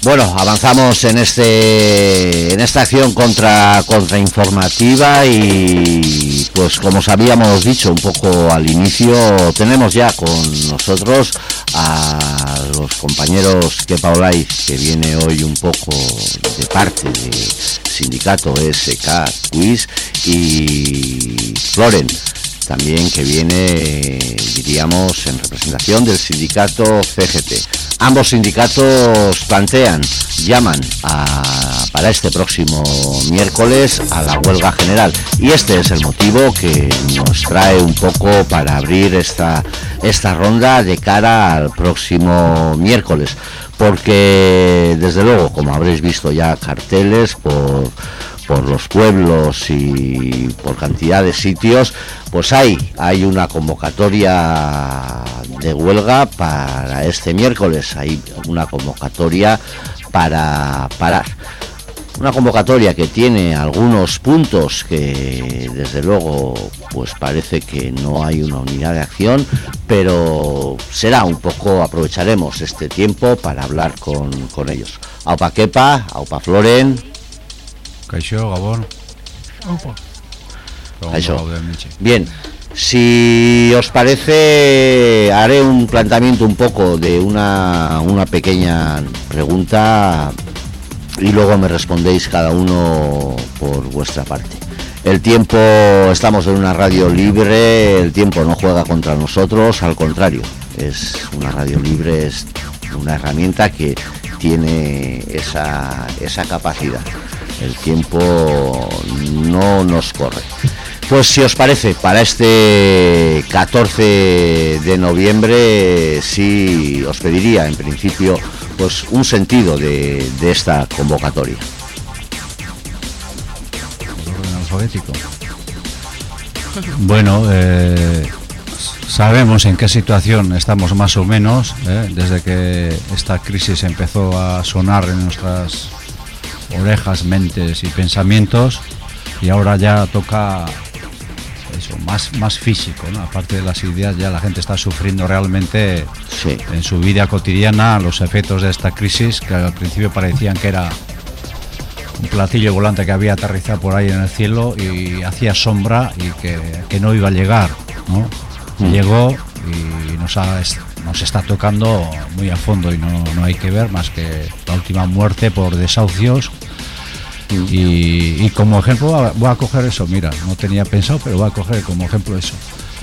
Bueno, avanzamos en esta acción contrainformativa y pues como os habíamos dicho un poco al inicio, tenemos ya con nosotros a los compañeros Kepa Olaiz, que viene hoy un poco de parte del sindicato SK Quiz, y Floren también, que viene, diríamos, en representación del sindicato CGT. Ambos sindicatos llaman para este próximo miércoles a la huelga general, y este es el motivo que nos trae un poco para abrir esta ronda de cara al próximo miércoles, porque desde luego, como habréis visto ya carteles por los pueblos y por cantidad de sitios, pues hay una convocatoria de huelga para este miércoles, hay una convocatoria para parar. Una convocatoria que tiene algunos puntos que desde luego pues parece que no hay una unidad de acción, pero será un poco, aprovecharemos este tiempo para hablar con ellos. Aupa Kepa, aupa Floren. Kaixo, Gabón. Kaixo. Bien, si os parece, haré un planteamiento un poco de una pequeña pregunta y luego me respondéis cada uno por vuestra parte. El tiempo, estamos en una radio libre, el tiempo no juega contra nosotros, al contrario, es una radio libre, es una herramienta que tiene esa capacidad. El tiempo no nos corre. Pues si os parece, para este 14 de noviembre sí os pediría en principio pues un sentido de esta convocatoria. Orden alfabético. Bueno, sabemos en qué situación estamos más o menos, desde que esta crisis empezó a sonar en nuestras orejas, mentes y pensamientos, y ahora ya toca eso, más físico, ¿no? Aparte de las ideas, ya la gente está sufriendo realmente en su vida cotidiana los efectos de esta crisis, que al principio parecían que era un platillo volante que había aterrizado por ahí en el cielo y hacía sombra y que no iba a llegar, ¿no? Llegó y nos está tocando muy a fondo, y no hay que ver más que la última muerte por desahucios. Y como ejemplo voy a coger eso, mira, no tenía pensado, pero voy a coger como ejemplo eso.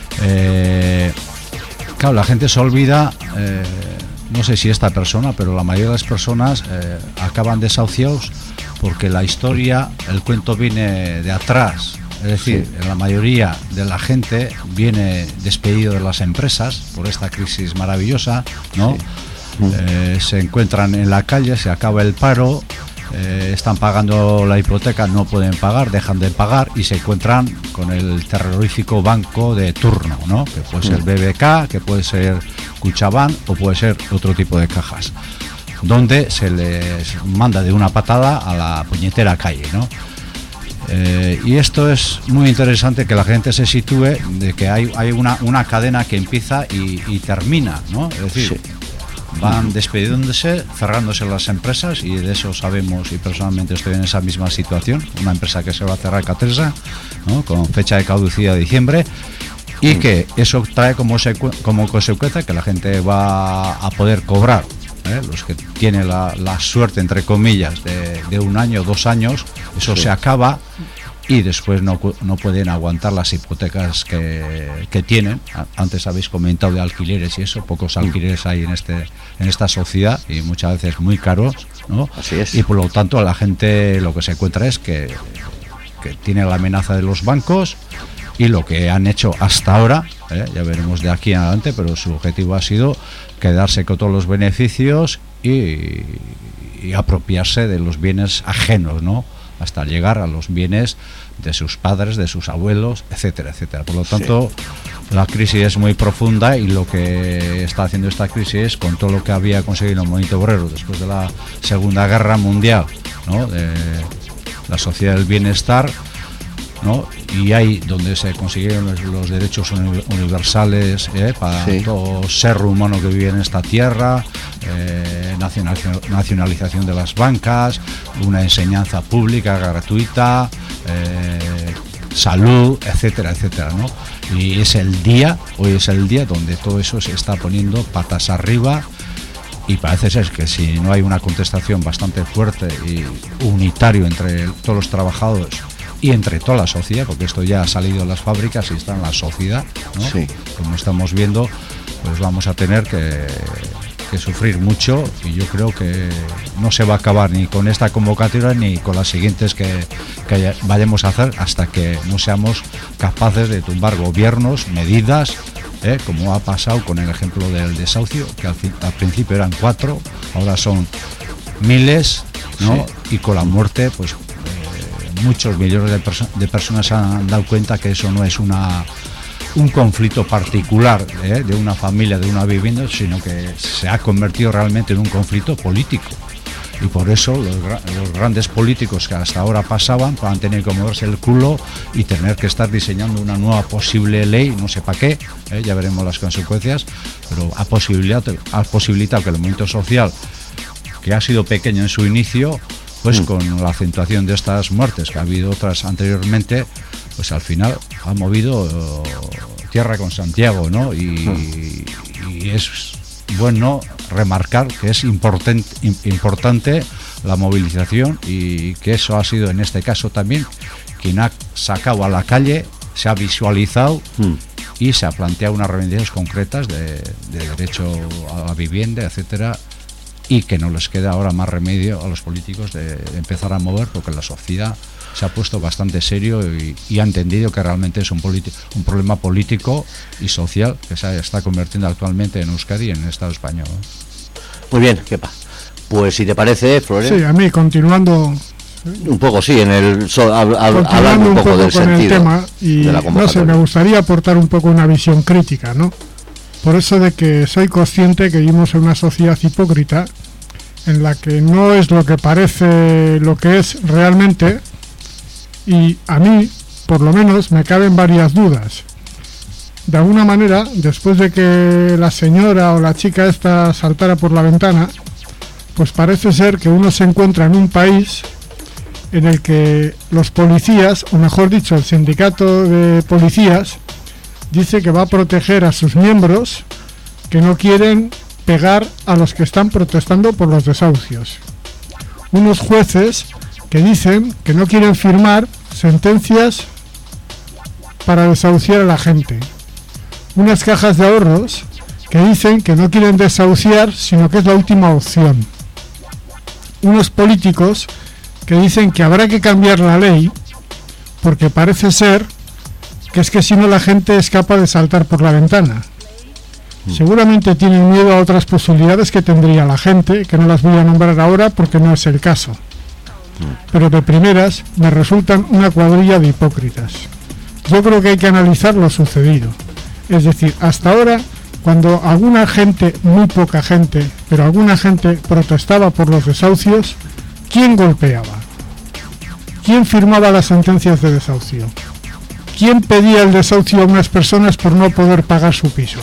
Claro, la gente se olvida, no sé si esta persona, pero la mayoría de las personas acaban desahuciados porque la historia, el cuento viene de atrás. Es decir, la mayoría de la gente viene despedido de las empresas por esta crisis maravillosa, ¿no? Se encuentran en la calle, se acaba el paro, están pagando la hipoteca, no pueden pagar, dejan de pagar y se encuentran con el terrorífico banco de turno, ¿no? Que puede ser BBK, que puede ser Kutxabank o puede ser otro tipo de cajas, donde se les manda de una patada a la puñetera calle, ¿no? Y esto es muy interesante, que la gente se sitúe de que hay una cadena que empieza y termina, ¿no? Es decir, van despidiéndose, cerrándose las empresas, y de eso sabemos, y personalmente estoy en esa misma situación, una empresa que se va a cerrar Catersa, ¿no? Con fecha de caducidad de diciembre, y que eso trae como consecuencia que la gente va a poder cobrar, los que tienen la suerte, entre comillas, de un año o 2 años, eso se acaba, y después no pueden aguantar las hipotecas que tienen. Antes habéis comentado de alquileres y eso, pocos alquileres hay en esta sociedad, y muchas veces muy caros, ¿no? Así es. Y por lo tanto a la gente lo que se encuentra es que tiene la amenaza de los bancos, y lo que han hecho hasta ahora, ya veremos de aquí en adelante, pero su objetivo ha sido quedarse con todos los beneficios y apropiarse de los bienes ajenos, ¿no? Hasta llegar a los bienes de sus padres, de sus abuelos, etcétera, etcétera. Por lo tanto, la crisis es muy profunda, y lo que está haciendo esta crisis, con todo lo que había conseguido el movimiento obrero después de la Segunda Guerra Mundial, ¿no? De la sociedad del bienestar, ¿no? Y ahí donde se consiguieron los derechos universales para todo ser humano que vive en esta tierra, nacionalización de las bancas, una enseñanza pública gratuita, salud, etcétera, etcétera, ¿no? Y hoy es el día donde todo eso se está poniendo patas arriba. Y parece ser que si no hay una contestación bastante fuerte y unitario entre todos los trabajadores y entre toda la sociedad, porque esto ya ha salido de las fábricas y está en la sociedad, ¿no? Sí. Como estamos viendo, pues vamos a tener que sufrir mucho, y yo creo que no se va a acabar ni con esta convocatoria ni con las siguientes que vayamos a hacer, hasta que no seamos capaces de tumbar gobiernos, medidas, como ha pasado con el ejemplo del desahucio, que al principio eran 4, ahora son miles, ¿no? Sí. Y con la muerte, pues muchos millones de personas se han dado cuenta que eso no es un conflicto particular de una familia, de una vivienda, sino que se ha convertido realmente en un conflicto político. Y por eso los grandes políticos que hasta ahora pasaban han tenido que moverse el culo y tener que estar diseñando una nueva posible ley, no sé para qué, ya veremos las consecuencias, pero ha posibilitado que el movimiento social, que ha sido pequeño en su inicio, pues con la acentuación de estas muertes, que ha habido otras anteriormente, pues al final ha movido tierra con Santiago, ¿no? Y es bueno remarcar que es importante la movilización, y que eso ha sido en este caso también quien ha sacado a la calle, se ha visualizado y se ha planteado unas reivindicaciones concretas de derecho a la vivienda, etcétera, y que no les queda ahora más remedio a los políticos de empezar a mover, porque la sociedad se ha puesto bastante serio y ha entendido que realmente es un problema político y social que se está convirtiendo actualmente en Euskadi y en el Estado español. Muy bien, Kepa. Pues si te parece, Florent. Sí, a mí, continuando un poco, sí, hablando un poco del sentido el tema, y de la no sé, me gustaría aportar un poco una visión crítica, ¿no? Por eso de que soy consciente que vivimos en una sociedad hipócrita, en la que no es lo que parece lo que es realmente. Y a mí, por lo menos, me caben varias dudas. De alguna manera, después de que la señora o la chica esta saltara por la ventana, pues parece ser que uno se encuentra en un país en el que los policías, o mejor dicho, el sindicato de policías, dice que va a proteger a sus miembros que no quieren pegar a los que están protestando por los desahucios. Unos jueces que dicen que no quieren firmar sentencias para desahuciar a la gente. Unas cajas de ahorros que dicen que no quieren desahuciar, sino que es la última opción. Unos políticos que dicen que habrá que cambiar la ley, porque parece ser que es que si no la gente es capaz de saltar por la ventana. Seguramente tienen miedo a otras posibilidades que tendría la gente, que no las voy a nombrar ahora porque no es el caso. Pero de primeras me resultan una cuadrilla de hipócritas. Yo creo que hay que analizar lo sucedido. Es decir, hasta ahora, cuando alguna gente, muy poca gente, pero alguna gente protestaba por los desahucios, ¿quién golpeaba? ¿Quién firmaba las sentencias de desahucio? ¿Quién pedía el desahucio a unas personas por no poder pagar su piso?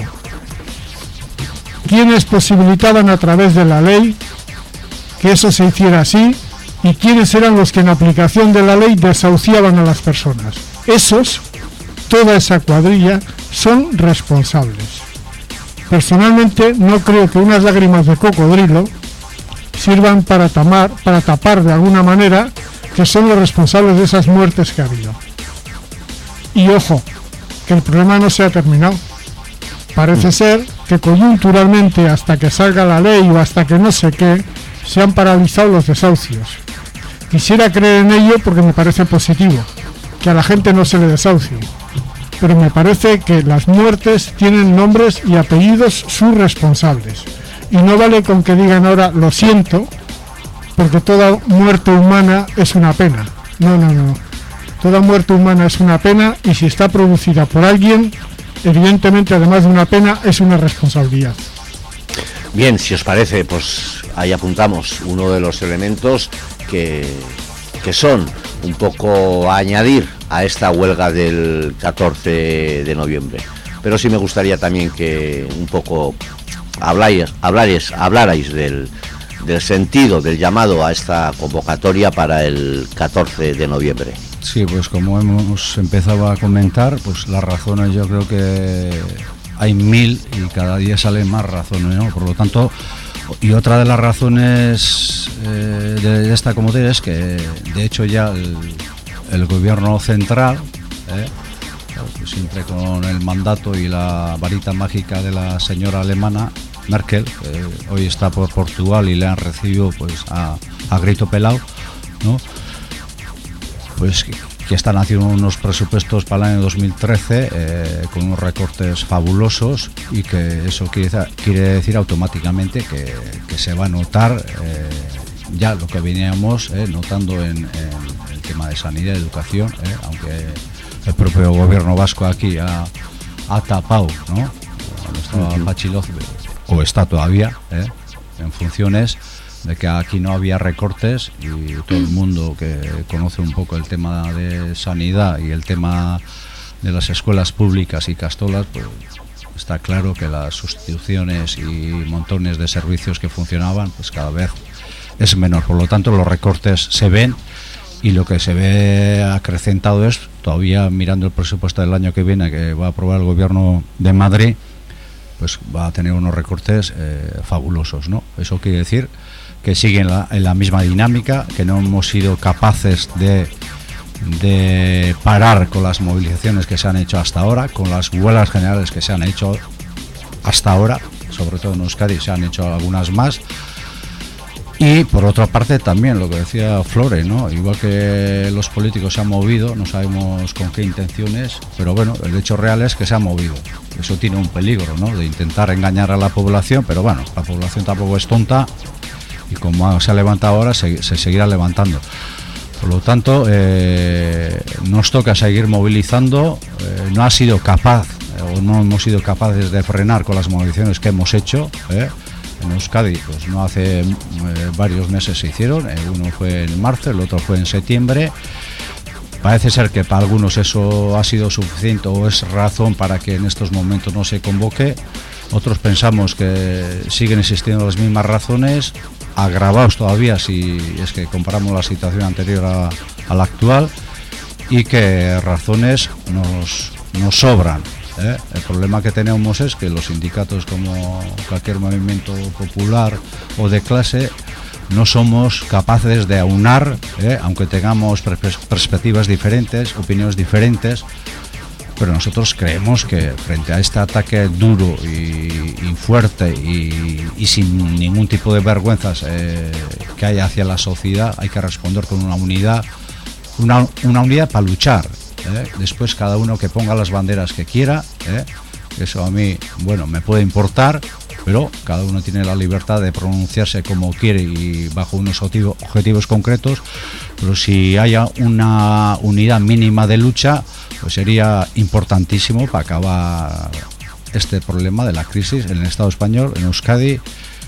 ¿Quiénes posibilitaban a través de la ley que eso se hiciera así? ¿Y quiénes eran los que en aplicación de la ley desahuciaban a las personas? Esos, toda esa cuadrilla, son responsables. Personalmente no creo que unas lágrimas de cocodrilo sirvan para tapar de alguna manera que son los responsables de esas muertes que ha habido. Y ojo, que el problema no se ha terminado. Parece ser que coyunturalmente, hasta que salga la ley o hasta que no sé qué, se han paralizado los desahucios. Quisiera creer en ello porque me parece positivo que a la gente no se le desahucie, pero me parece que las muertes tienen nombres y apellidos sus responsables, y no vale con que digan ahora lo siento, porque toda muerte humana es una pena. No, toda muerte humana es una pena, y si está producida por alguien, evidentemente, además de una pena, es una responsabilidad. Bien, si os parece, pues ahí apuntamos uno de los elementos que son un poco a añadir a esta huelga del 14 de noviembre. Pero sí me gustaría también que un poco hablarais del sentido del llamado a esta convocatoria para el 14 de noviembre. Sí, pues como hemos empezado a comentar, pues las razones yo creo que hay 1000 y cada día salen más razones, ¿no? Por lo tanto, y otra de las razones de esta convocatoria es que de hecho ya el gobierno central, pues siempre con el mandato y la varita mágica de la señora alemana Merkel, que hoy está por Portugal y le han recibido pues a grito pelado, ¿no? Pues que están haciendo unos presupuestos para el año 2013 con unos recortes fabulosos, y que eso quiere decir automáticamente que se va a notar ya lo que veníamos notando en el tema de sanidad y educación, aunque el propio gobierno vasco aquí ha tapado, ¿no? Cuando estaba Pachiloz, o está todavía en funciones, de que aquí no había recortes, y todo el mundo que conoce un poco el tema de sanidad y el tema de las escuelas públicas y castolas, pues está claro que las sustituciones y montones de servicios que funcionaban pues cada vez es menor. Por lo tanto, los recortes se ven, y lo que se ve acrecentado es, todavía mirando el presupuesto del año que viene, que va a aprobar el gobierno de Madrid, pues va a tener unos recortes fabulosos, ¿no? Eso quiere decir que siguen en la misma dinámica, que no hemos sido capaces de parar con las movilizaciones que se han hecho hasta ahora, con las huelgas generales que se han hecho hasta ahora, sobre todo en Euskadi se han hecho algunas más. Y por otra parte también lo que decía Flore, ¿no? Igual que los políticos se han movido, no sabemos con qué intenciones, pero bueno, el hecho real es que se han movido. Eso tiene un peligro, ¿no? De intentar engañar a la población, pero bueno, la población tampoco es tonta, y como se ha levantado ahora, se seguirá levantando. Por lo tanto, nos toca seguir movilizando. No ha sido capaz, o no hemos sido capaces de frenar con las movilizaciones que hemos hecho, en Euskadi, pues no hace varios meses se hicieron, uno fue en marzo, el otro fue en septiembre. Parece ser que para algunos eso ha sido suficiente o es razón para que en estos momentos no se convoque. Otros pensamos que siguen existiendo las mismas razones, agravados todavía si es que comparamos la situación anterior a la actual, y que razones nos sobran. El problema que tenemos es que los sindicatos, como cualquier movimiento popular o de clase, no somos capaces de aunar, aunque tengamos perspectivas diferentes, opiniones diferentes, pero nosotros creemos que frente a este ataque duro y fuerte y sin ningún tipo de vergüenzas que hay hacia la sociedad, hay que responder con una unidad para luchar. Después cada uno que ponga las banderas que quiera, eso a mí, bueno, me puede importar, pero cada uno tiene la libertad de pronunciarse como quiere y bajo unos objetivos concretos. Pero si haya una unidad mínima de lucha, pues sería importantísimo para acabar este problema de la crisis en el Estado español, en Euskadi.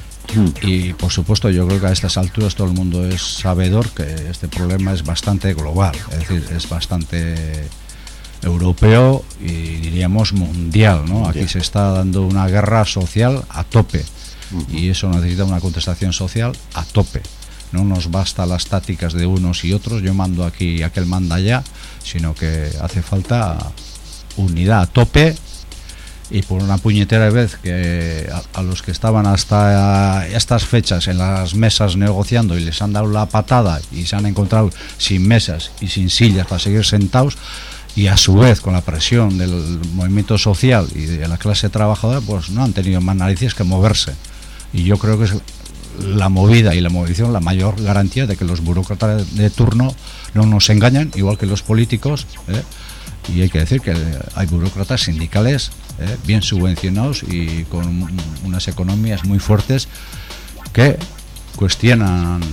Y por supuesto yo creo que a estas alturas todo el mundo es sabedor que este problema es bastante global, es decir, es bastante europeo y diríamos mundial, ¿no? Aquí se está dando una guerra social a tope, y eso necesita una contestación social a tope. No nos basta las tácticas de unos y otros, yo mando aquí y aquel manda allá, sino que hace falta unidad a tope. Y por una puñetera vez que a los que estaban hasta estas fechas en las mesas negociando y les han dado la patada y se han encontrado sin mesas y sin sillas para seguir sentados, y a su vez con la presión del movimiento social y de la clase trabajadora, pues no han tenido más narices que moverse. Y yo creo que es la movida y la movilización la mayor garantía de que los burócratas de turno no nos engañan, igual que los políticos, y hay que decir que hay burócratas sindicales bien subvencionados y con unas economías muy fuertes que cuestionan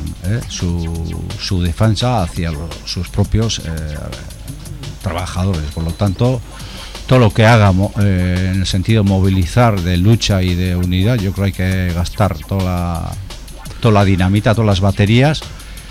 su defensa hacia sus propios trabajadores. Por lo tanto, todo lo que haga en el sentido de movilizar, de lucha y de unidad, yo creo que hay que gastar toda la dinamita, todas las baterías,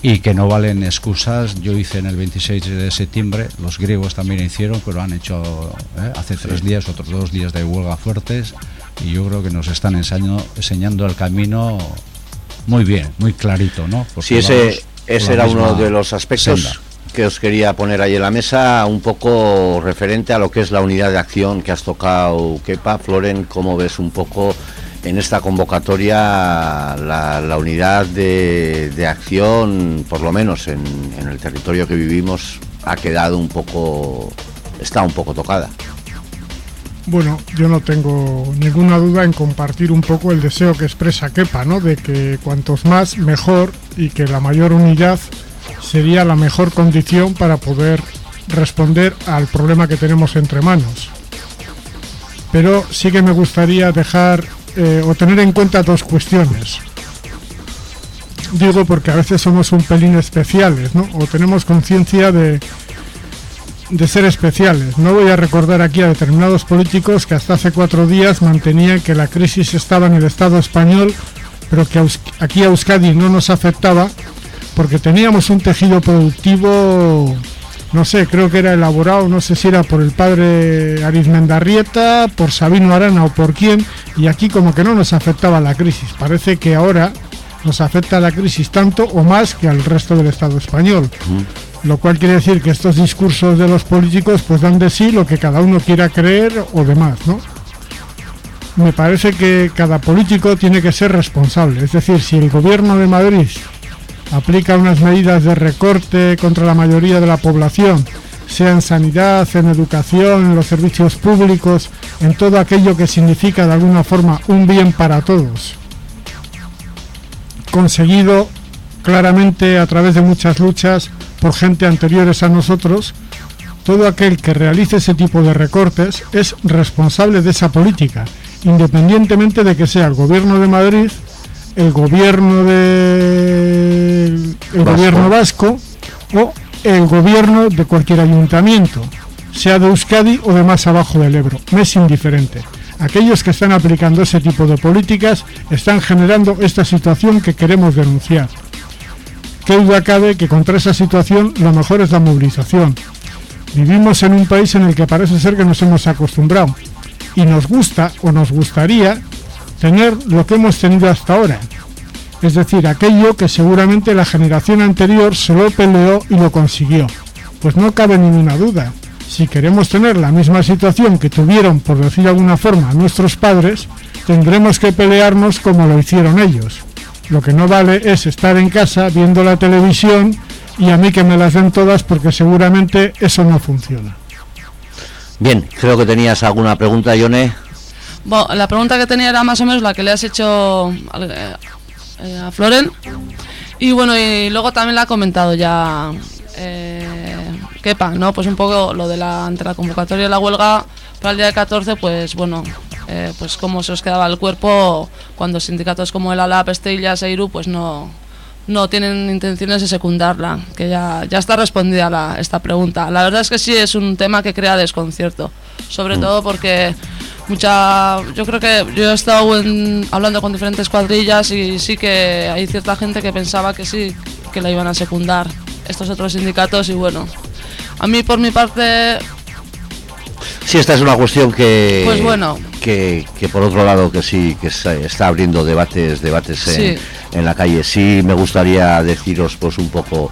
y que no valen excusas. Yo hice en el 26 de septiembre, los griegos también hicieron, pero han hecho hace 3 días, otros 2 días de huelga fuertes, y yo creo que nos están enseñando el camino muy bien, muy clarito, ¿no? Porque sí, ese era uno de los aspectos senda que os quería poner ahí en la mesa, un poco referente a lo que es la unidad de acción que has tocado, Kepa. Floren, ¿cómo ves un poco en esta convocatoria la unidad de acción, por lo menos en el territorio que vivimos, ha quedado un poco, está un poco tocada? Bueno, yo no tengo ninguna duda en compartir un poco el deseo que expresa Kepa, ¿no? De que cuantos más, mejor, y que la mayor unidad sería la mejor condición para poder responder al problema que tenemos entre manos. Pero sí que me gustaría dejar o tener en cuenta 2 cuestiones. Digo porque a veces somos un pelín especiales, ¿no? O tenemos conciencia de ser especiales. No voy a recordar aquí a determinados políticos que hasta hace 4 días mantenían que la crisis estaba en el Estado español, pero que aquí a Euskadi no nos afectaba porque teníamos un tejido productivo, no sé, creo que era elaborado, no sé si era por el padre Arizmendarrieta, por Sabino Arana o por quién, y aquí como que no nos afectaba la crisis. Parece que ahora nos afecta la crisis tanto o más que al resto del Estado español. Lo cual quiere decir que estos discursos de los políticos pues dan de sí lo que cada uno quiera creer o demás, ¿no? Me parece que cada político tiene que ser responsable. Es decir, si el gobierno de Madrid aplica unas medidas de recorte contra la mayoría de la población, sea en sanidad, en educación, en los servicios públicos, en todo aquello que significa de alguna forma un bien para todos, conseguido claramente a través de muchas luchas por gente anteriores a nosotros, todo aquel que realice ese tipo de recortes es responsable de esa política, independientemente de que sea el gobierno de Madrid, el gobierno gobierno vasco o el gobierno de cualquier ayuntamiento, sea de Euskadi o de más abajo del Ebro. Me es indiferente. Aquellos que están aplicando ese tipo de políticas están generando esta situación que queremos denunciar. Qué duda cabe que contra esa situación lo mejor es la movilización. Vivimos en un país en el que parece ser que nos hemos acostumbrado y nos gusta o nos gustaría tener lo que hemos tenido hasta ahora, es decir, aquello que seguramente la generación anterior se lo peleó y lo consiguió. Pues no cabe ninguna duda, si queremos tener la misma situación que tuvieron, por decir de alguna forma, nuestros padres, tendremos que pelearnos como lo hicieron ellos. Lo que no vale es estar en casa viendo la televisión y a mí que me las den todas, porque seguramente eso no funciona. Bien, creo que tenías alguna pregunta, Yone. Bueno, la pregunta que tenía era más o menos la que le has hecho a Floren, y bueno, y luego también la ha comentado ya Kepa, ¿no? Pues un poco lo de ante la convocatoria de la huelga para el día del 14, pues bueno, pues cómo se os quedaba el cuerpo cuando sindicatos como el ALAP, Estella, Seiru, pues no tienen intenciones de secundarla, que ya está respondida esta pregunta. La verdad es que sí es un tema que crea desconcierto, sobre todo porque yo creo que yo he estado hablando con diferentes cuadrillas y sí que hay cierta gente que pensaba que sí, que la iban a secundar estos otros sindicatos, y bueno, a mí por mi parte... Sí, esta es una cuestión que... Pues bueno... Que por otro lado que sí, que está abriendo debates sí. en la calle. Sí me gustaría deciros pues un poco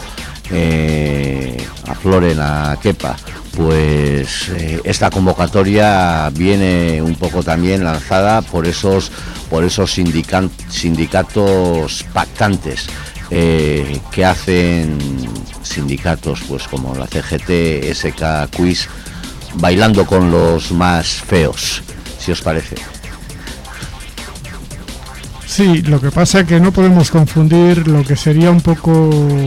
a Floren, a Kepa, pues esta convocatoria viene un poco también lanzada por esos sindicatos pactantes que hacen sindicatos pues como la CGT, SK, Quiz, bailando con los más feos, si os parece. Sí, lo que pasa es que no podemos confundir lo que sería un poco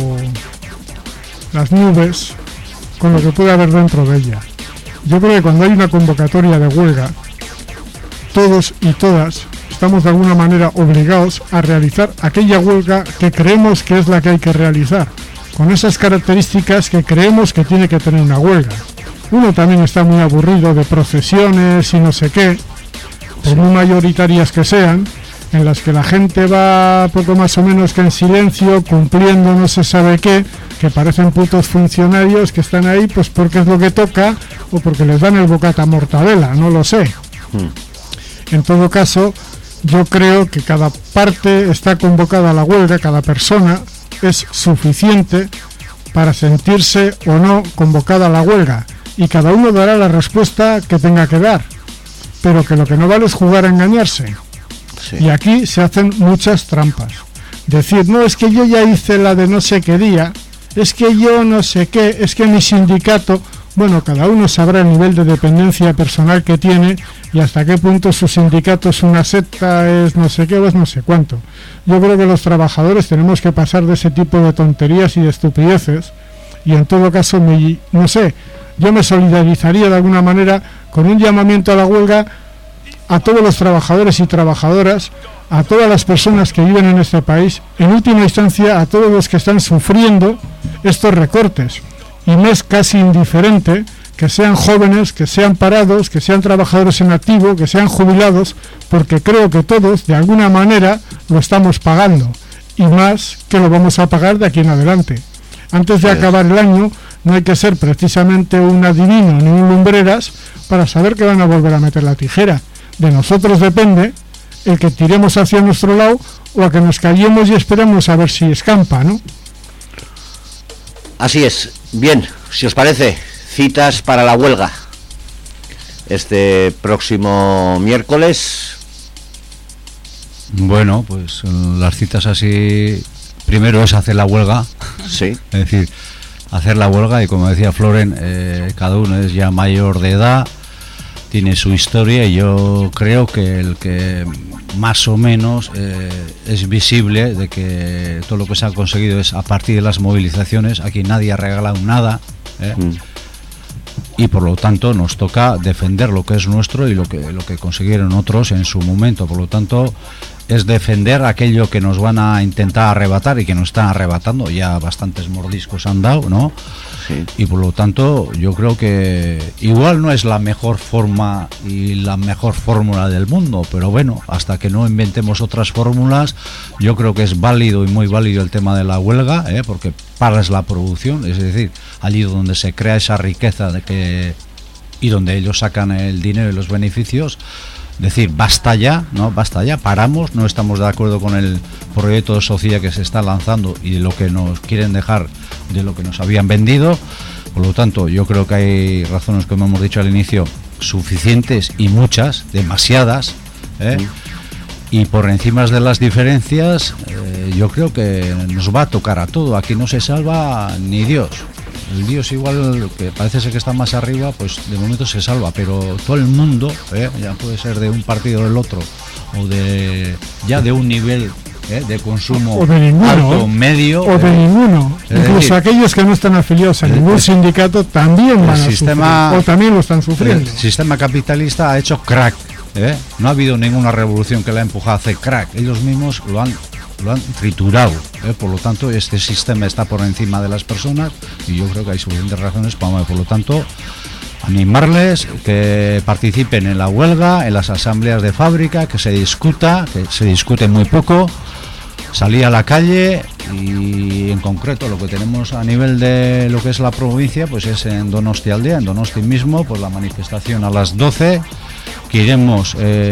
las nubes con lo que puede haber dentro de ella. Yo creo que cuando hay una convocatoria de huelga, todos y todas estamos de alguna manera obligados a realizar aquella huelga que creemos que es la que hay que realizar, con esas características que creemos que tiene que tener una huelga. Uno también está muy aburrido de procesiones y no sé qué, por muy mayoritarias que sean, en las que la gente va poco más o menos que en silencio, cumpliendo no se sabe qué, que parecen putos funcionarios que están ahí pues porque es lo que toca o porque les dan el bocata mortadela, no lo sé. En todo caso, yo creo que cada parte está convocada a la huelga, cada persona es suficiente para sentirse o no convocada a la huelga, y cada uno dará la respuesta que tenga que dar, pero que lo que no vale es jugar a engañarse. Sí. Y aquí se hacen muchas trampas. Decir, no, es que yo ya hice la de no sé qué día, es que yo no sé qué, es que mi sindicato... Bueno, cada uno sabrá el nivel de dependencia personal que tiene y hasta qué punto su sindicato es una secta, es no sé qué o es no sé cuánto. Yo creo que los trabajadores tenemos que pasar de ese tipo de tonterías y de estupideces, y en todo caso, no sé, yo me solidarizaría de alguna manera con un llamamiento a la huelga a todos los trabajadores y trabajadoras, a todas las personas que viven en este país, en última instancia a todos los que están sufriendo estos recortes. Y me es casi indiferente que sean jóvenes, que sean parados, que sean trabajadores en activo, que sean jubilados, porque creo que todos, de alguna manera, lo estamos pagando. Y más que lo vamos a pagar de aquí en adelante. Antes de acabar el año, no hay que ser precisamente un adivino ni un lumbreras para saber que van a volver a meter la tijera. De nosotros depende el que tiremos hacia nuestro lado o a que nos callemos y esperemos a ver si escampa, ¿no? Así es. Bien, si os parece, citas para la huelga este próximo miércoles. Bueno, pues las citas así, primero es hacer la huelga. Sí. Es decir, hacer la huelga, y como decía Floren, cada uno es ya mayor de edad, tiene su historia, y yo creo que el que más o menos es visible de que todo lo que se ha conseguido es a partir de las movilizaciones. Aquí nadie ha regalado nada, y por lo tanto nos toca defender lo que es nuestro y lo que consiguieron otros en su momento. Por lo tanto, es defender aquello que nos van a intentar arrebatar y que nos están arrebatando. Ya bastantes mordiscos han dado, ¿no? Sí. Y por lo tanto yo creo que igual no es la mejor forma y la mejor fórmula del mundo, pero bueno, hasta que no inventemos otras fórmulas, yo creo que es válido y muy válido el tema de la huelga, porque paras la producción, es decir, allí donde se crea esa riqueza y donde ellos sacan el dinero y los beneficios. Decir, basta ya, paramos, no estamos de acuerdo con el proyecto de sociedad que se está lanzando y de lo que nos quieren dejar, de lo que nos habían vendido. Por lo tanto, yo creo que hay razones, como hemos dicho al inicio, suficientes y muchas, demasiadas, y por encima de las diferencias, yo creo que nos va a tocar a todo. Aquí no se salva ni Dios. El Dios igual, que parece ser que está más arriba, pues de momento se salva, pero todo el mundo, ya puede ser de un partido o del otro, o de un nivel de consumo o de ninguno, alto, medio, o de ninguno, incluso decir, aquellos que no están afiliados a ningún sindicato también van a sufrir, o también lo están sufriendo. El sistema capitalista ha hecho crack, no ha habido ninguna revolución que la ha empujado a hacer crack, ellos mismos lo han triturado, por lo tanto este sistema está por encima de las personas, y yo creo que hay suficientes razones para, por lo tanto, animarles que participen en la huelga, en las asambleas de fábrica, que se discute muy poco, salir a la calle. Y en concreto lo que tenemos a nivel de lo que es la provincia, pues es en Donostialdea, en Donosti mismo, pues la manifestación a las 12, que iremos,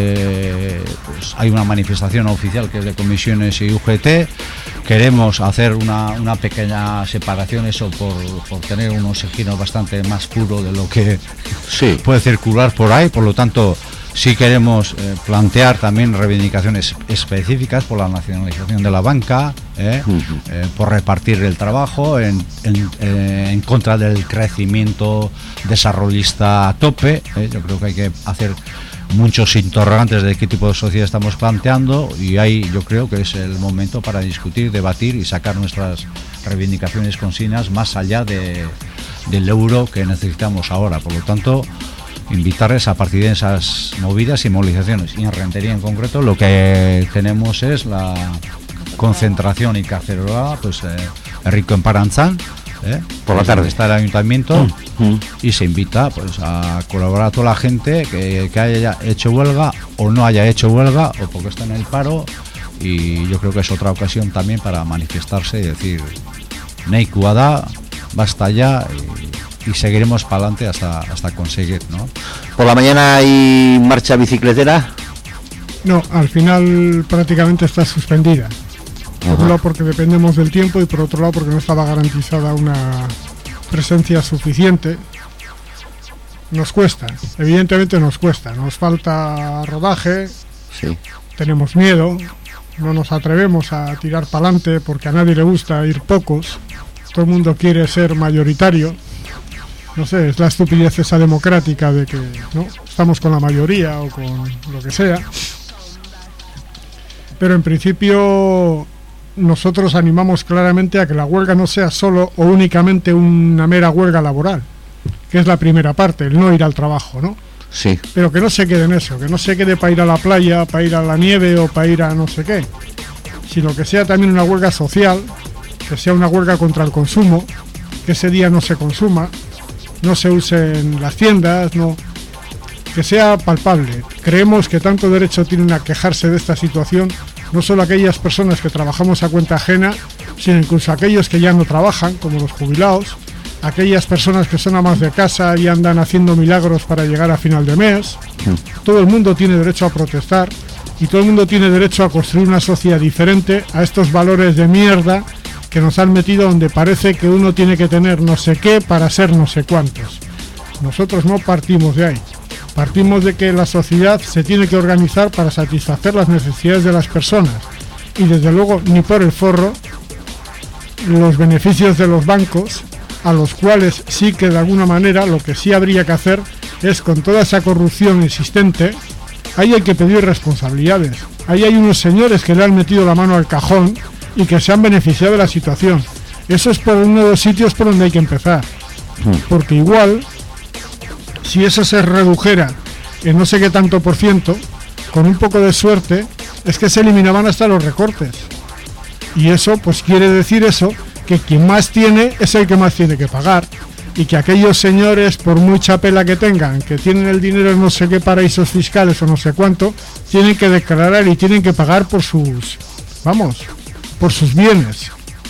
pues hay una manifestación oficial que es de comisiones y UGT. Queremos hacer una pequeña separación, eso por tener un oxígeno bastante más puro de lo que puede circular por ahí. Por lo tanto, sí queremos plantear también reivindicaciones específicas por la nacionalización de la banca, por repartir el trabajo, en contra del crecimiento desarrollista a tope. Yo creo que hay que hacer muchos interrogantes de qué tipo de sociedad estamos planteando, y ahí yo creo que es el momento para discutir, debatir y sacar nuestras reivindicaciones consignas más allá del euro que necesitamos ahora. Por lo tanto, invitarles a partir de esas movidas y movilizaciones. Y en Rentería en concreto lo que tenemos es la concentración y cacerolada, pues rico en Parantzán, Por la tarde está el ayuntamiento y se invita pues a colaborar a toda la gente que haya hecho huelga o no haya hecho huelga o porque está en el paro, y yo creo que es otra ocasión también para manifestarse y decir Neikuada, basta ya, y seguiremos para adelante hasta conseguir, ¿no? ¿Por la mañana hay marcha bicicletera? No, al final prácticamente está suspendida. Por un lado porque dependemos del tiempo y por otro lado porque no estaba garantizada una presencia suficiente. Nos cuesta, evidentemente nos cuesta, nos falta rodaje, Sí. tenemos miedo, no nos atrevemos a tirar para adelante porque a nadie le gusta ir pocos, todo el mundo quiere ser mayoritario. No sé, es la estupidez esa democrática de que no estamos con la mayoría o con lo que sea. Pero en principio nosotros animamos claramente a que la huelga no sea solo o únicamente una mera huelga laboral, que es la primera parte, el no ir al trabajo, ¿no? Sí. Pero que no se quede en eso, que no se quede para ir a la playa, para ir a la nieve o para ir a no sé qué, sino que sea también una huelga social, que sea una huelga contra el consumo, que ese día no se consuma, no se use en las tiendas, no, que sea palpable. Creemos que tanto derecho tienen a quejarse de esta situación no solo aquellas personas que trabajamos a cuenta ajena, sino incluso aquellos que ya no trabajan, como los jubilados, aquellas personas que son amas de casa y andan haciendo milagros para llegar a final de mes. Todo el mundo tiene derecho a protestar y todo el mundo tiene derecho a construir una sociedad diferente a estos valores de mierda que nos han metido, donde parece que uno tiene que tener no sé qué para ser no sé cuántos. Nosotros no partimos de ahí. Partimos de que la sociedad se tiene que organizar para satisfacer las necesidades de las personas y desde luego ni por el forro los beneficios de los bancos, a los cuales sí que de alguna manera lo que sí habría que hacer es, con toda esa corrupción existente, ahí hay que pedir responsabilidades. Ahí hay unos señores que le han metido la mano al cajón y que se han beneficiado de la situación. Eso es por uno de los sitios por donde hay que empezar, porque igual si eso se redujera en no sé qué tanto por ciento, con un poco de suerte, es que se eliminaban hasta los recortes. Y eso, pues quiere decir eso, que quien más tiene es el que más tiene que pagar. Y que aquellos señores, por mucha pela que tengan, que tienen el dinero en no sé qué paraísos fiscales o no sé cuánto, tienen que declarar y tienen que pagar por sus, por sus bienes.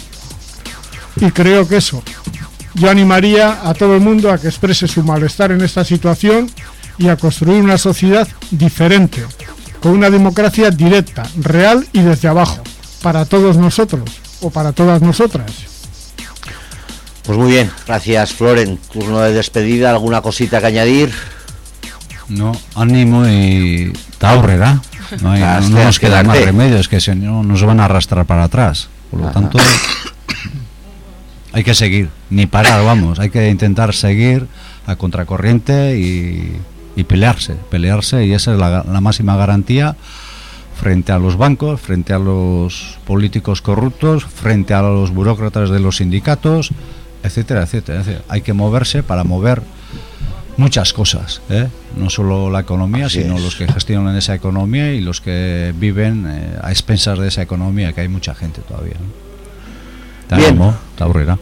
Y creo que eso, yo animaría a todo el mundo a que exprese su malestar en esta situación y a construir una sociedad diferente, con una democracia directa, real y desde abajo, para todos nosotros o para todas nosotras. Pues muy bien, gracias Floren. Turno de despedida, ¿alguna cosita que añadir? No, ánimo y taurrera. No nos queda más remedio, es que si no nos van a arrastrar para atrás. Por lo tanto, hay que seguir, ni parar, hay que intentar seguir a contracorriente y pelearse, y esa es la máxima garantía frente a los bancos, frente a los políticos corruptos, frente a los burócratas de los sindicatos, etcétera, etcétera. Hay que moverse para mover muchas cosas, no solo la economía, sino los que gestionan esa economía y los que viven a expensas de esa economía, que hay mucha gente todavía, ¿no? Bien. Taurera.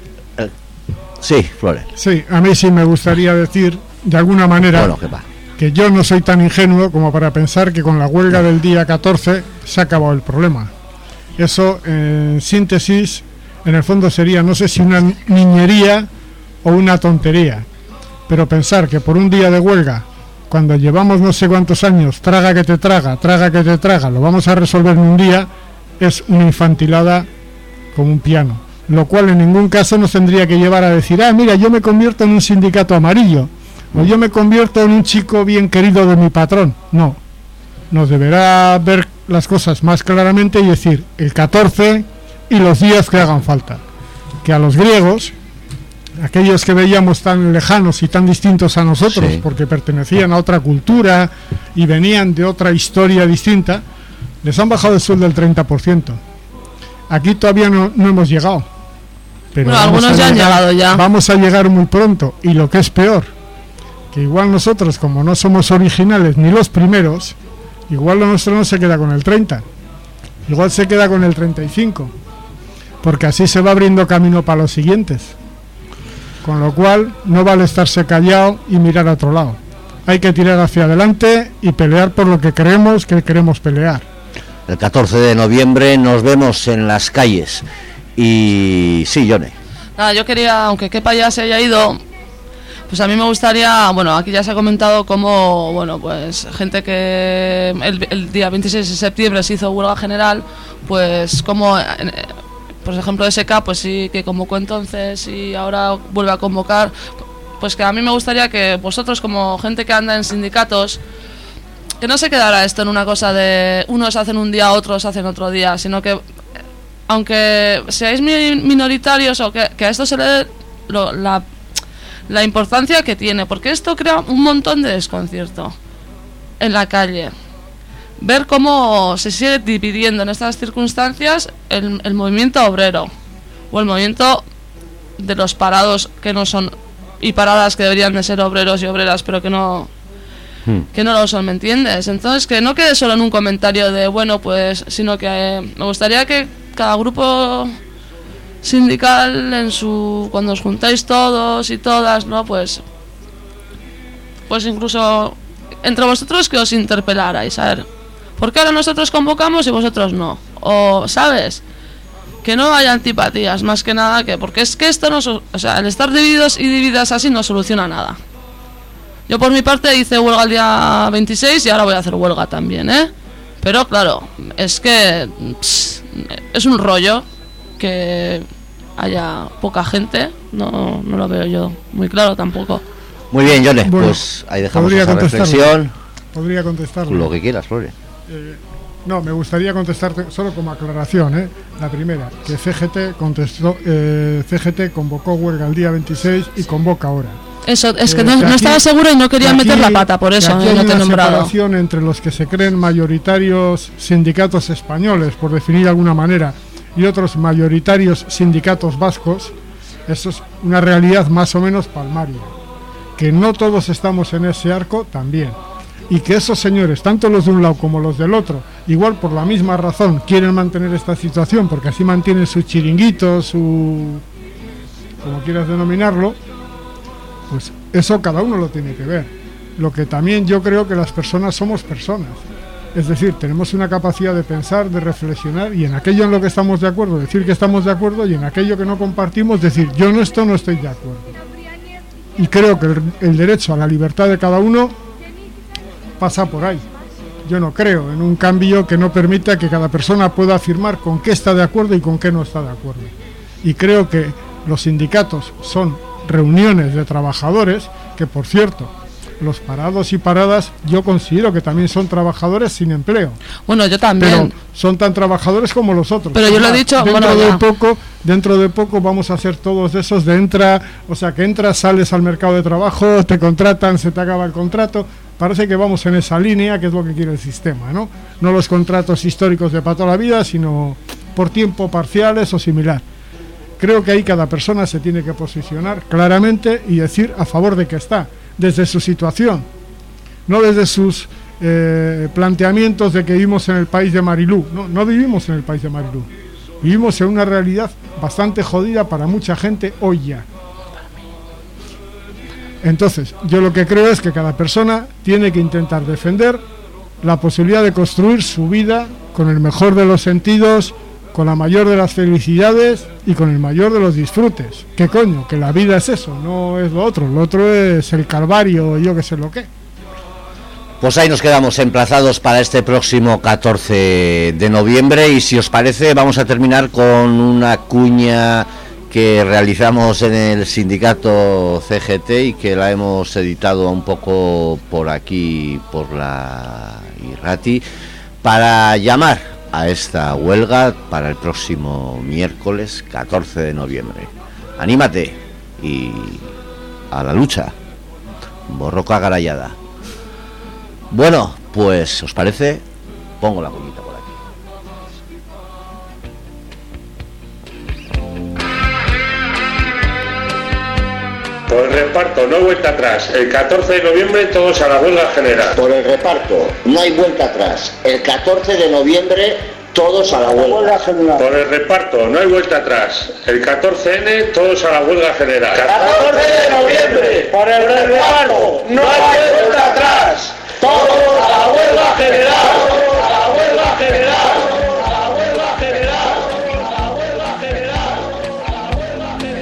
Sí, Flores. Sí, a mí sí me gustaría decir, de alguna manera, que yo no soy tan ingenuo como para pensar que con la huelga del día 14 se ha acabado el problema. Eso, en síntesis, en el fondo sería, no sé si una niñería o una tontería, pero pensar que por un día de huelga, cuando llevamos no sé cuántos años, traga que te traga, lo vamos a resolver en un día, es una infantilada como un piano, lo cual en ningún caso nos tendría que llevar a decir, mira, yo me convierto en un sindicato amarillo, o yo me convierto en un chico bien querido de mi patrón. No, nos deberá ver las cosas más claramente y decir el 14 y los días que hagan falta, que a los griegos, aquellos que veíamos tan lejanos y tan distintos a nosotros, porque pertenecían a otra cultura y venían de otra historia distinta, les han bajado el sueldo del 30%. Aquí todavía no hemos llegado, pero bueno, algunos ya han llegado ya. Vamos a llegar muy pronto, y lo que es peor, que igual nosotros, como no somos originales ni los primeros, igual lo nuestro no se queda con el 30, igual se queda con el 35, porque así se va abriendo camino para los siguientes. Con lo cual no vale estarse callado y mirar a otro lado. Hay que tirar hacia adelante y pelear por lo que creemos que queremos pelear. El 14 de noviembre nos vemos en las calles. Y sí, Yone. Nada, yo quería, aunque Kepa ya se haya ido, pues a mí me gustaría, bueno, aquí ya se ha comentado cómo, bueno, pues gente que el día 26 de septiembre se hizo huelga general, pues como, por ejemplo, SK, pues sí que convocó entonces y ahora vuelve a convocar, pues que a mí me gustaría que vosotros, como gente que anda en sindicatos, que no se quedara esto en una cosa de unos hacen un día, otros hacen otro día, sino que aunque seáis minoritarios o que a esto se le dé la importancia que tiene, porque esto crea un montón de desconcierto en la calle. Ver cómo se sigue dividiendo en estas circunstancias el movimiento obrero o el movimiento de los parados que no son, y paradas que deberían de ser obreros y obreras pero que no lo son, ¿me entiendes? Entonces que no quede solo en un comentario de bueno pues, sino que me gustaría que cada grupo sindical cuando os juntáis todos y todas, ¿no? Pues incluso entre vosotros que os interpelarais, a ver, ¿por qué ahora nosotros convocamos y vosotros no? O, ¿sabes? Que no haya antipatías, más que nada, porque es que esto no, o sea, el estar divididos y divididas así no soluciona nada. Yo por mi parte hice huelga el día 26 y ahora voy a hacer huelga también, ¿eh? Pero claro, es que es un rollo que haya poca gente, no lo veo yo muy claro tampoco. Muy bien, Yone, bueno, pues ahí dejamos esa reflexión. Podría contestarlo. Lo que quieras, Flore. No, me gustaría contestarte solo como aclaración, la primera, que CGT contestó, CGT convocó huelga el día 26 y convoca ahora. Eso, es que no estaba seguro y no quería meter la pata, por eso no te he nombrado. Hay una separación entre los que se creen mayoritarios sindicatos españoles, por definir de alguna manera, y otros mayoritarios sindicatos vascos. Eso es una realidad más o menos palmaria. Que no todos estamos en ese arco también. Y que esos señores, tanto los de un lado como los del otro, igual por la misma razón quieren mantener esta situación, porque así mantienen su chiringuito, como quieras denominarlo, pues eso cada uno lo tiene que ver. Lo que también yo creo que las personas somos personas. Es decir, tenemos una capacidad de pensar, de reflexionar, y en aquello en lo que estamos de acuerdo, decir que estamos de acuerdo, y en aquello que no compartimos, decir yo en esto no estoy de acuerdo. Y creo que el derecho a la libertad de cada uno pasa por ahí. Yo no creo en un cambio que no permita que cada persona pueda afirmar con qué está de acuerdo y con qué no está de acuerdo. Y creo que los sindicatos son reuniones de trabajadores que, por cierto, los parados y paradas yo considero que también son trabajadores sin empleo. Bueno, yo también. Pero son tan trabajadores como los otros. Pero yo lo he dicho, dentro de poco vamos a hacer todos esos de entras, sales al mercado de trabajo, te contratan, se te acaba el contrato. Parece que vamos en esa línea, que es lo que quiere el sistema, ¿no? No los contratos históricos de para toda la vida, sino por tiempo parciales o similar. Creo que ahí cada persona se tiene que posicionar claramente y decir a favor de que está, desde su situación, no desde sus planteamientos de que vivimos en el país de Marilú. No vivimos en el país de Marilú, vivimos en una realidad bastante jodida para mucha gente hoy ya. Entonces, yo lo que creo es que cada persona tiene que intentar defender la posibilidad de construir su vida con el mejor de los sentidos, con la mayor de las felicidades y con el mayor de los disfrutes. ¿Qué coño? Que la vida es eso, no es lo otro es el calvario, yo que sé lo que. Pues ahí nos quedamos emplazados para este próximo 14 de noviembre y si os parece vamos a terminar con una cuña que realizamos en el sindicato CGT y que la hemos editado un poco por aquí, por la Irrati, para llamar a esta huelga para el próximo miércoles 14 de noviembre. Anímate y a la lucha. Borroca Garayada. Bueno, pues, ¿os parece? Pongo la cuñita por aquí. Por el reparto, no vuelta atrás. El 14 de noviembre todos a la huelga general. Por el reparto, no hay vuelta atrás. El 14 de noviembre todos a la huelga general. Por el reparto, no hay vuelta atrás. El 14N, todos a la huelga general. 14 de noviembre, por el reparto, no hay vuelta atrás. Todos a la huelga general. A la huelga general. A la huelga general. A la huelga general. A la huelga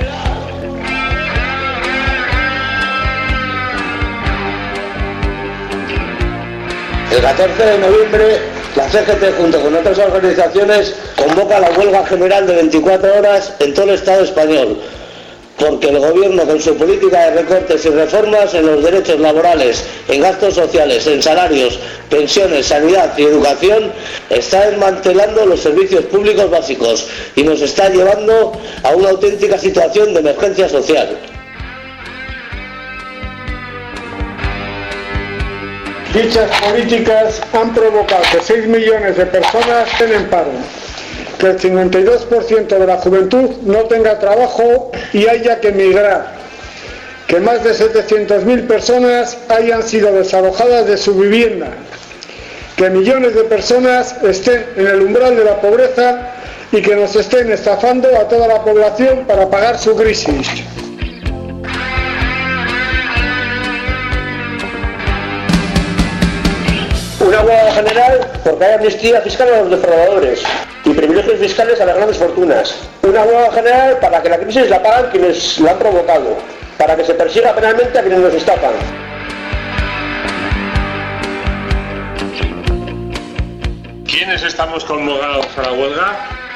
general. El 14 de noviembre, la CGT junto con otras organizaciones convoca la huelga general de 24 horas en todo el Estado español, porque el gobierno con su política de recortes y reformas en los derechos laborales, en gastos sociales, en salarios, pensiones, sanidad y educación, está desmantelando los servicios públicos básicos y nos está llevando a una auténtica situación de emergencia social. Dichas políticas han provocado que 6 millones de personas estén en paro, que el 52% de la juventud no tenga trabajo y haya que emigrar, que más de 700.000 personas hayan sido desalojadas de su vivienda, que millones de personas estén en el umbral de la pobreza y que nos estén estafando a toda la población para pagar su crisis. Una huelga general porque hay amnistía fiscal a los defraudadores y privilegios fiscales a las grandes fortunas. Una huelga general para que la crisis la pagan quienes la han provocado, para que se persiga penalmente a quienes nos estafan. ¿Quiénes estamos convocados a la huelga?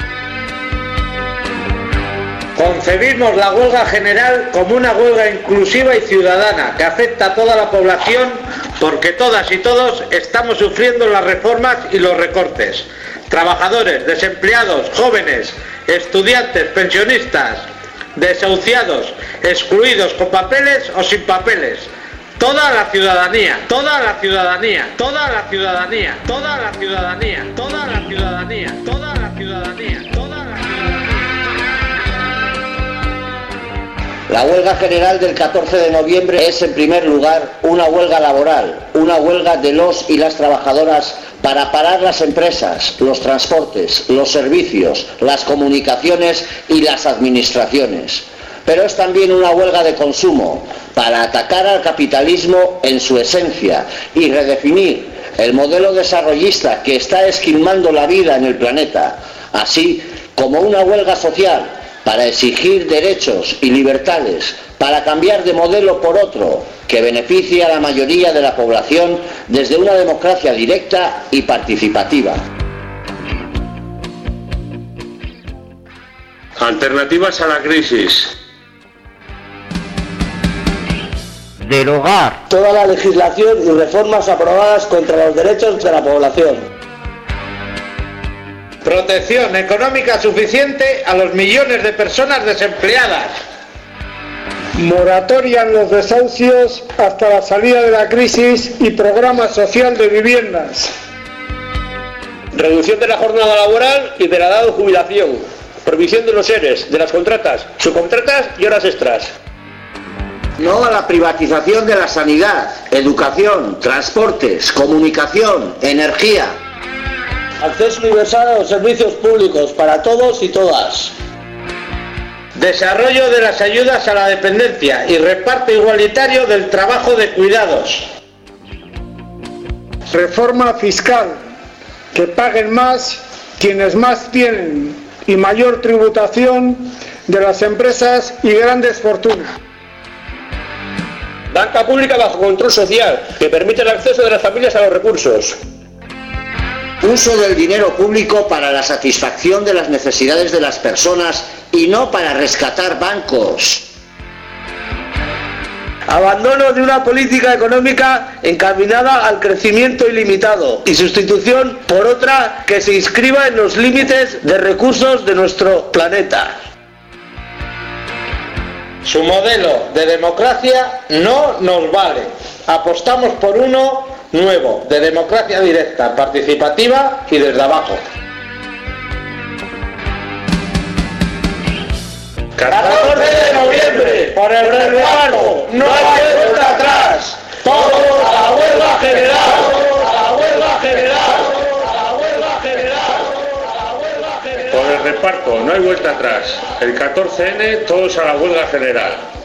Concebimos la huelga general como una huelga inclusiva y ciudadana que afecta a toda la población porque todas y todos estamos sufriendo las reformas y los recortes. Trabajadores, desempleados, jóvenes, estudiantes, pensionistas, desahuciados, excluidos con papeles o sin papeles. Toda la ciudadanía, toda la ciudadanía, toda la ciudadanía, toda la ciudadanía, toda la ciudadanía, toda la ciudadanía, toda la ciudadanía. La huelga general del 14 de noviembre es, en primer lugar, una huelga laboral, una huelga de los y las trabajadoras para parar las empresas, los transportes, los servicios, las comunicaciones y las administraciones. Pero es también una huelga de consumo para atacar al capitalismo en su esencia y redefinir el modelo desarrollista que está esquilmando la vida en el planeta, así como una huelga social para exigir derechos y libertades, para cambiar de modelo por otro que beneficie a la mayoría de la población desde una democracia directa y participativa. Alternativas a la crisis. Derogar Toda la legislación y reformas aprobadas contra los derechos de la población. Protección económica suficiente a los millones de personas desempleadas. Moratoria en los desahucios hasta la salida de la crisis y programa social de viviendas. Reducción de la jornada laboral y de la edad de jubilación. Prohibición de los ERES, de las contratas, subcontratas y horas extras. No a la privatización de la sanidad, educación, transportes, comunicación, energía. Acceso universal a los servicios públicos para todos y todas. Desarrollo de las ayudas a la dependencia y reparto igualitario del trabajo de cuidados. Reforma fiscal, que paguen más quienes más tienen y mayor tributación de las empresas y grandes fortunas. Banca pública bajo control social, que permite el acceso de las familias a los recursos. Uso del dinero público para la satisfacción de las necesidades de las personas y no para rescatar bancos. Abandono de una política económica encaminada al crecimiento ilimitado y sustitución por otra que se inscriba en los límites de recursos de nuestro planeta. Su modelo de democracia no nos vale. Apostamos por uno nuevo, de democracia directa, participativa y desde abajo. 14 de noviembre, por el reparto, no hay vuelta atrás. Todos a la huelga general, a la huelga general, a la huelga general. reparto, no hay vuelta atrás. El 14N, todos a la huelga general.